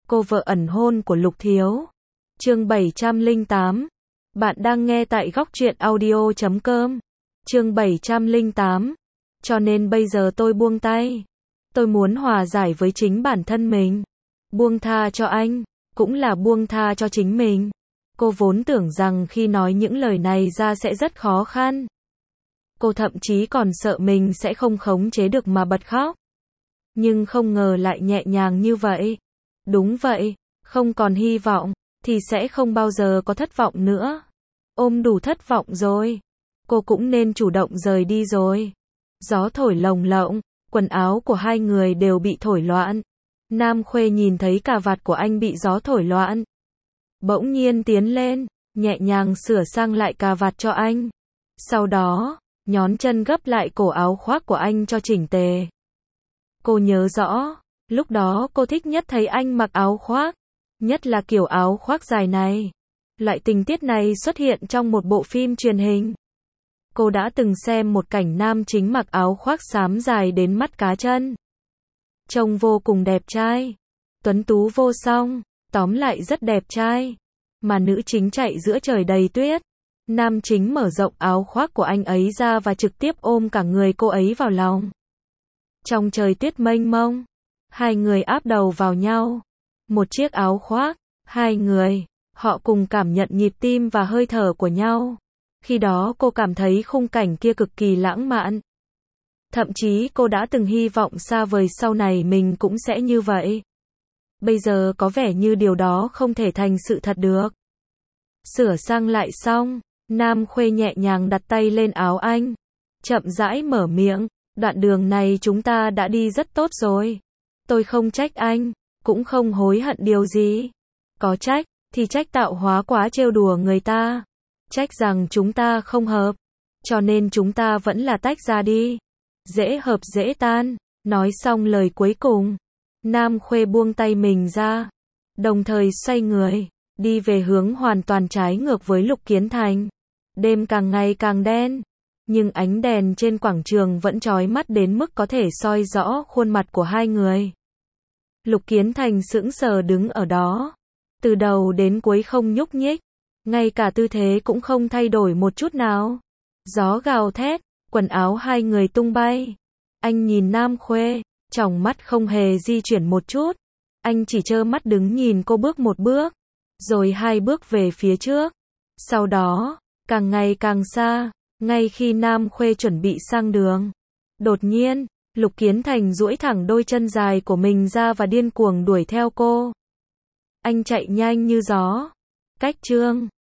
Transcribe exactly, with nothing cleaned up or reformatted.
Cô vợ ẩn hôn của Lục Thiếu. Chương bảy trăm lẻ tám. Bạn đang nghe tại góc truyện audio chấm com. Chương bảy trăm lẻ tám. Cho nên bây giờ tôi buông tay. Tôi muốn hòa giải với chính bản thân mình. Buông tha cho anh, cũng là buông tha cho chính mình. Cô vốn tưởng rằng khi nói những lời này ra sẽ rất khó khăn. Cô thậm chí còn sợ mình sẽ không khống chế được mà bật khóc. Nhưng không ngờ lại nhẹ nhàng như vậy. Đúng vậy, không còn hy vọng, thì sẽ không bao giờ có thất vọng nữa. Ôm đủ thất vọng rồi. Cô cũng nên chủ động rời đi rồi. Gió thổi lồng lộng, quần áo của hai người đều bị thổi loạn. Nam Khuê nhìn thấy cà vạt của anh bị gió thổi loạn. Bỗng nhiên tiến lên, nhẹ nhàng sửa sang lại cà vạt cho anh. Sau đó, nhón chân gấp lại cổ áo khoác của anh cho chỉnh tề. Cô nhớ rõ, lúc đó cô thích nhất thấy anh mặc áo khoác. Nhất là kiểu áo khoác dài này. Loại tình tiết này xuất hiện trong một bộ phim truyền hình. Cô đã từng xem một cảnh nam chính mặc áo khoác xám dài đến mắt cá chân. Trông vô cùng đẹp trai. Tuấn tú vô song, tóm lại rất đẹp trai. Mà nữ chính chạy giữa trời đầy tuyết. Nam chính mở rộng áo khoác của anh ấy ra và trực tiếp ôm cả người cô ấy vào lòng. Trong trời tuyết mênh mông, hai người áp đầu vào nhau. Một chiếc áo khoác, hai người, họ cùng cảm nhận nhịp tim và hơi thở của nhau. Khi đó cô cảm thấy khung cảnh kia cực kỳ lãng mạn. Thậm chí cô đã từng hy vọng xa vời sau này mình cũng sẽ như vậy. Bây giờ có vẻ như điều đó không thể thành sự thật được. Sửa sang lại xong, Nam Khuê nhẹ nhàng đặt tay lên áo anh. Chậm rãi mở miệng, đoạn đường này chúng ta đã đi rất tốt rồi. Tôi không trách anh, cũng không hối hận điều gì. Có trách, thì trách tạo hóa quá trêu đùa người ta. Trách rằng chúng ta không hợp. Cho nên chúng ta vẫn là tách ra đi. Dễ hợp dễ tan. Nói xong lời cuối cùng, Nam Khuê buông tay mình ra. Đồng thời xoay người, đi về hướng hoàn toàn trái ngược với Lục Kiến Thành. Đêm càng ngày càng đen. Nhưng ánh đèn trên quảng trường vẫn chói mắt đến mức có thể soi rõ khuôn mặt của hai người. Lục Kiến Thành sững sờ đứng ở đó. Từ đầu đến cuối không nhúc nhích. Ngay cả tư thế cũng không thay đổi một chút nào. Gió gào thét, quần áo hai người tung bay. Anh nhìn Nam Khuê, tròng mắt không hề di chuyển một chút. Anh chỉ trơ mắt đứng nhìn cô bước một bước, rồi hai bước về phía trước. Sau đó, càng ngày càng xa, ngay khi Nam Khuê chuẩn bị sang đường. Đột nhiên, Lục Kiến Thành duỗi thẳng đôi chân dài của mình ra và điên cuồng đuổi theo cô. Anh chạy nhanh như gió. Cách chương